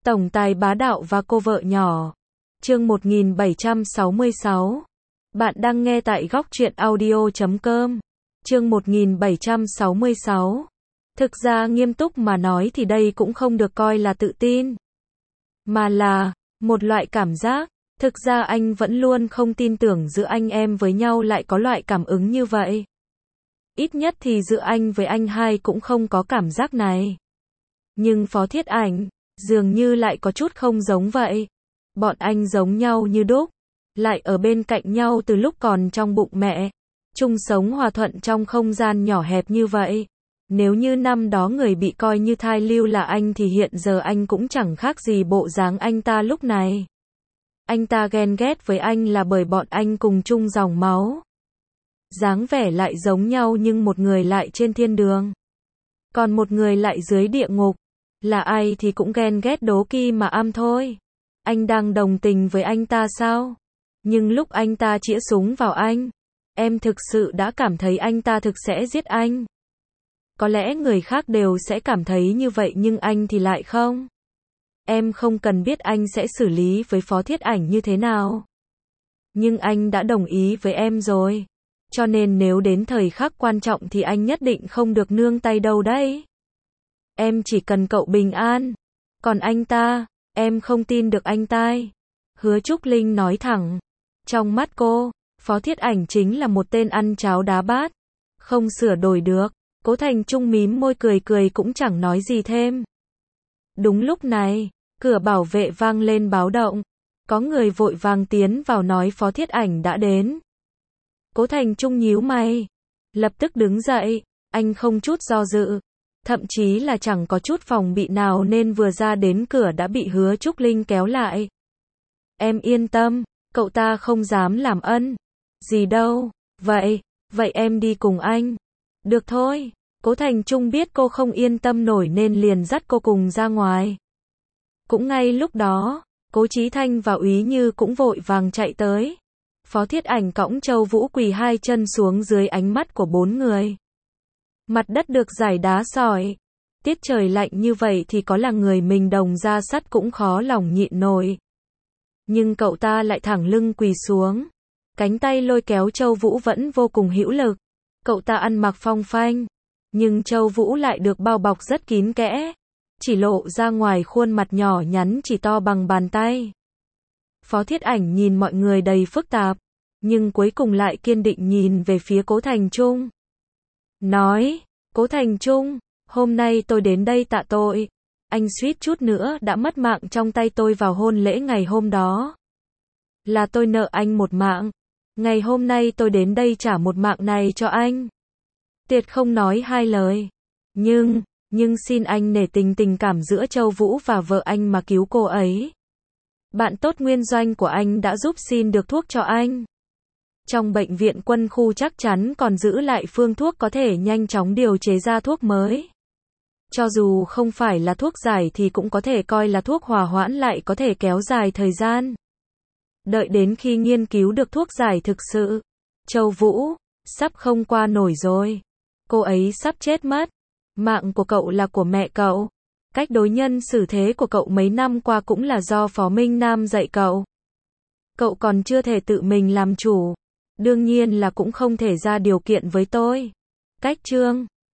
Tổng tài bá đạo và cô vợ nhỏ. Chương 1766. Bạn đang nghe tại góc truyện audio.com. Chương 1766. Thực ra nghiêm túc mà nói thì đây cũng không được coi là tự tin, mà là một loại cảm giác. Thực ra anh vẫn luôn không tin tưởng giữa anh em với nhau lại có loại cảm ứng như vậy. Ít nhất thì giữa anh với anh hai cũng không có cảm giác này. Nhưng Phó Thiết Ảnh, dường như lại có chút không giống vậy. Bọn anh giống nhau như đúc, lại ở bên cạnh nhau từ lúc còn trong bụng mẹ, chung sống hòa thuận trong không gian nhỏ hẹp như vậy. Nếu như năm đó người bị coi như thai lưu là anh thì hiện giờ anh cũng chẳng khác gì bộ dáng anh ta lúc này. Anh ta ghen ghét với anh là bởi bọn anh cùng chung dòng máu. Dáng vẻ lại giống nhau nhưng một người lại trên thiên đường, còn một người lại dưới địa ngục. Là ai thì cũng ghen ghét đố kỵ mà am thôi. Anh đang đồng tình với anh ta sao? Nhưng lúc anh ta chĩa súng vào anh, em thực sự đã cảm thấy anh ta thực sẽ giết anh. Có lẽ người khác đều sẽ cảm thấy như vậy nhưng anh thì lại không. Em không cần biết anh sẽ xử lý với Phó Thiết Ảnh như thế nào. Nhưng anh đã đồng ý với em rồi. Cho nên nếu đến thời khắc quan trọng thì anh nhất định không được nương tay đâu đấy. Em chỉ cần cậu bình an. Còn anh ta, em không tin được anh ta. Hứa Trúc Linh nói thẳng. Trong mắt cô, Phó Thiết Ảnh chính là một tên ăn cháo đá bát, không sửa đổi được. Cố Thành Trung mím môi cười cười cũng chẳng nói gì thêm. Đúng lúc này, cửa bảo vệ vang lên báo động. Có người vội vàng tiến vào nói Phó Thiết Ảnh đã đến. Cố Thành Trung nhíu mày, lập tức đứng dậy, anh không chút do dự, thậm chí là chẳng có chút phòng bị nào nên vừa ra đến cửa đã bị Hứa Trúc Linh kéo lại. Em yên tâm, cậu ta không dám làm ân gì đâu. Vậy em đi cùng anh. Được thôi. Cố Thành Trung biết cô không yên tâm nổi nên liền dắt cô cùng ra ngoài. Cũng ngay lúc đó, Cố Chí Thanh và Úy Như cũng vội vàng chạy tới. Phó Thiết Ảnh cõng Châu Vũ quỳ hai chân xuống dưới ánh mắt của bốn người. Mặt đất được rải đá sỏi. Tiết trời lạnh như vậy thì có là người mình đồng da sắt cũng khó lòng nhịn nổi. Nhưng cậu ta lại thẳng lưng quỳ xuống. Cánh tay lôi kéo Châu Vũ vẫn vô cùng hữu lực. Cậu ta ăn mặc phong phanh, nhưng Châu Vũ lại được bao bọc rất kín kẽ. Chỉ lộ ra ngoài khuôn mặt nhỏ nhắn chỉ to bằng bàn tay. Phó Thiết Ảnh nhìn mọi người đầy phức tạp, nhưng cuối cùng lại kiên định nhìn về phía Cố Thành Trung. Nói, Cố Thành Trung, hôm nay tôi đến đây tạ tội. Anh suýt chút nữa đã mất mạng trong tay tôi vào hôn lễ ngày hôm đó. Là tôi nợ anh một mạng. Ngày hôm nay tôi đến đây trả một mạng này cho anh. Tuyệt không nói hai lời. Nhưng xin anh nể tình cảm giữa Châu Vũ và vợ anh mà cứu cô ấy. Bạn tốt nguyên doanh của anh đã giúp xin được thuốc cho anh. Trong bệnh viện quân khu chắc chắn còn giữ lại phương thuốc có thể nhanh chóng điều chế ra thuốc mới. Cho dù không phải là thuốc giải thì cũng có thể coi là thuốc hòa hoãn lại có thể kéo dài thời gian. Đợi đến khi nghiên cứu được thuốc giải thực sự, Châu Vũ sắp không qua nổi rồi. Cô ấy sắp chết mất. Mạng của cậu là của mẹ cậu. Cách đối nhân xử thế của cậu mấy năm qua cũng là do Phó Minh Nam dạy cậu. Cậu còn chưa thể tự mình làm chủ. Đương nhiên là cũng không thể ra điều kiện với tôi. Cách chương